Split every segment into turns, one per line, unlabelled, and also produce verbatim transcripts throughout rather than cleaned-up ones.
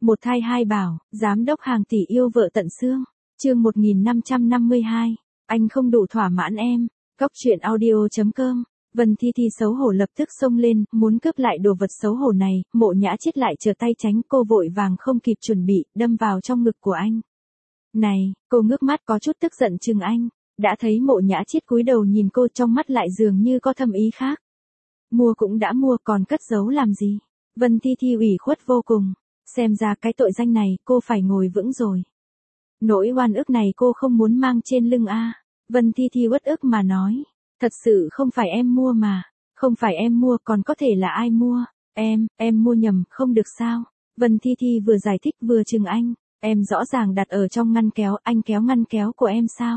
Một thai hai bảo, giám đốc hàng tỷ yêu vợ tận xương. Chương một nghìn năm trăm năm mươi hai. Anh không đủ thỏa mãn em. Góc truyện audio chấm com. Vân Thi Thi xấu hổ lập tức xông lên, muốn cướp lại đồ vật xấu hổ này, Mộ Nhã Chiết lại trở tay tránh, cô vội vàng không kịp chuẩn bị, đâm vào trong ngực của anh. Này, cô ngước mắt có chút tức giận chừng anh, đã thấy Mộ Nhã Chiết cúi đầu nhìn cô, trong mắt lại dường như có thâm ý khác. Mua cũng đã mua, còn cất giấu làm gì? Vân Thi Thi ủy khuất vô cùng, xem ra cái tội danh này cô phải ngồi vững rồi. Nỗi oan ức này cô không muốn mang trên lưng a. Vân Thi Thi uất ức mà nói, thật sự không phải em mua mà, không phải em mua, còn có thể là ai mua? Em, em mua nhầm, không được sao? Vân Thi Thi vừa giải thích vừa chừng anh, em rõ ràng đặt ở trong ngăn kéo, anh kéo ngăn kéo của em sao?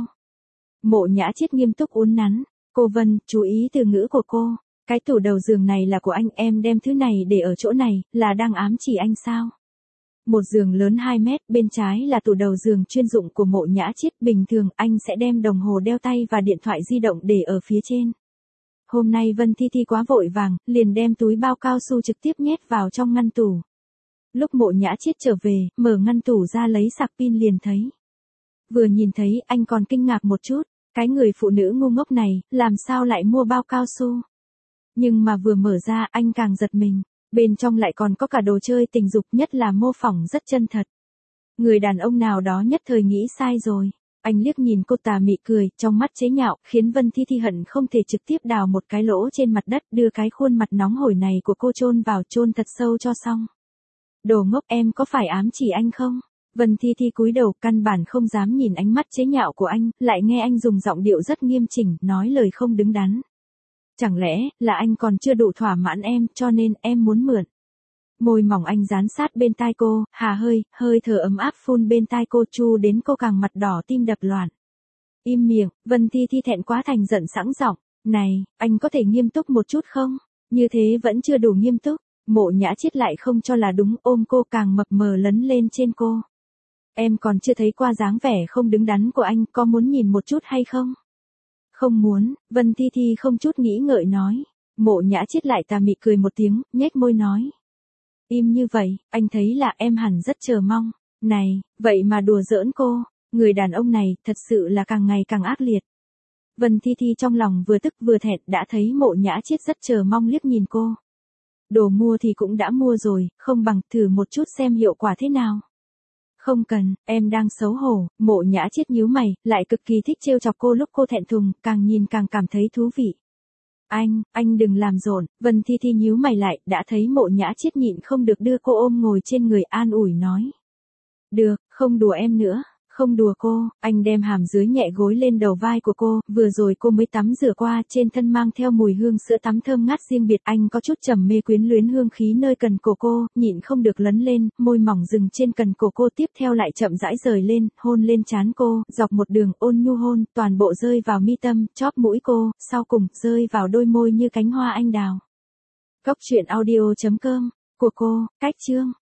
Mộ Nhã Chiết nghiêm túc uốn nắn, cô Vân, chú ý từ ngữ của cô, cái tủ đầu giường này là của anh, em đem thứ này để ở chỗ này, là đang ám chỉ anh sao? Một giường lớn hai mét, bên trái là tủ đầu giường chuyên dụng của Mộ Nhã Chiết, bình thường anh sẽ đem đồng hồ đeo tay và điện thoại di động để ở phía trên. Hôm nay Vân Thi Thi quá vội vàng, liền đem túi bao cao su trực tiếp nhét vào trong ngăn tủ. Lúc Mộ Nhã Chiết trở về, mở ngăn tủ ra lấy sạc pin liền thấy. Vừa nhìn thấy anh còn kinh ngạc một chút, cái người phụ nữ ngu ngốc này, làm sao lại mua bao cao su? Nhưng mà vừa mở ra anh càng giật mình, bên trong lại còn có cả đồ chơi tình dục, nhất là mô phỏng rất chân thật. Người đàn ông nào đó nhất thời nghĩ sai rồi. Anh liếc nhìn cô tà mị cười, trong mắt chế nhạo, khiến Vân Thi Thi hận không thể trực tiếp đào một cái lỗ trên mặt đất, đưa cái khuôn mặt nóng hổi này của cô chôn vào, chôn thật sâu cho xong. Đồ ngốc, em có phải ám chỉ anh không? Vân Thi Thi cúi đầu, căn bản không dám nhìn ánh mắt chế nhạo của anh, lại nghe anh dùng giọng điệu rất nghiêm chỉnh, nói lời không đứng đắn. Chẳng lẽ là anh còn chưa đủ thỏa mãn em, cho nên em muốn mượn? Môi mỏng anh dán sát bên tai cô, hà hơi, hơi thở ấm áp phun bên tai cô, chu đến cô càng mặt đỏ tim đập loạn. Im miệng, Vân Thi Thi thẹn quá thành giận sẵn giọng, này, anh có thể nghiêm túc một chút không? Như thế vẫn chưa đủ nghiêm túc. Mộ Nhã Chiết lại không cho là đúng, ôm cô càng mập mờ lấn lên trên cô. Em còn chưa thấy qua dáng vẻ không đứng đắn của anh, có muốn nhìn một chút hay không? Không muốn, Vân Thi Thi không chút nghĩ ngợi nói. Mộ Nhã Chiết lại tà mị cười một tiếng, nhếch môi nói. Im như vậy, anh thấy là em hẳn rất chờ mong. Này, vậy mà đùa giỡn cô, người đàn ông này thật sự là càng ngày càng ác liệt. Vân Thi Thi trong lòng vừa tức vừa thẹn, đã thấy Mộ Nhã Chiết rất chờ mong liếc nhìn cô. Đồ mua thì cũng đã mua rồi, không bằng thử một chút xem hiệu quả thế nào. Không cần, em đang xấu hổ. Mộ Nhã Chiết nhíu mày, lại cực kỳ thích trêu chọc cô lúc cô thẹn thùng, càng nhìn càng cảm thấy thú vị. Anh, anh đừng làm rộn. Vân Thi Thi nhíu mày lại, đã thấy Mộ Nhã Chiết nhịn không được đưa cô ôm ngồi trên người, an ủi nói. Được, không đùa em nữa. Không đùa cô, anh đem hàm dưới nhẹ gối lên đầu vai của cô, vừa rồi cô mới tắm rửa qua, trên thân mang theo mùi hương sữa tắm thơm ngát riêng biệt, anh có chút trầm mê quyến luyến hương khí nơi cần cổ cô, nhịn không được lấn lên, môi mỏng dừng trên cần cổ cô, tiếp theo lại chậm rãi rời lên, hôn lên trán cô, dọc một đường ôn nhu hôn, toàn bộ rơi vào mi tâm, chóp mũi cô, sau cùng rơi vào đôi môi như cánh hoa anh đào. Góc truyện audio chấm com của cô, cách chương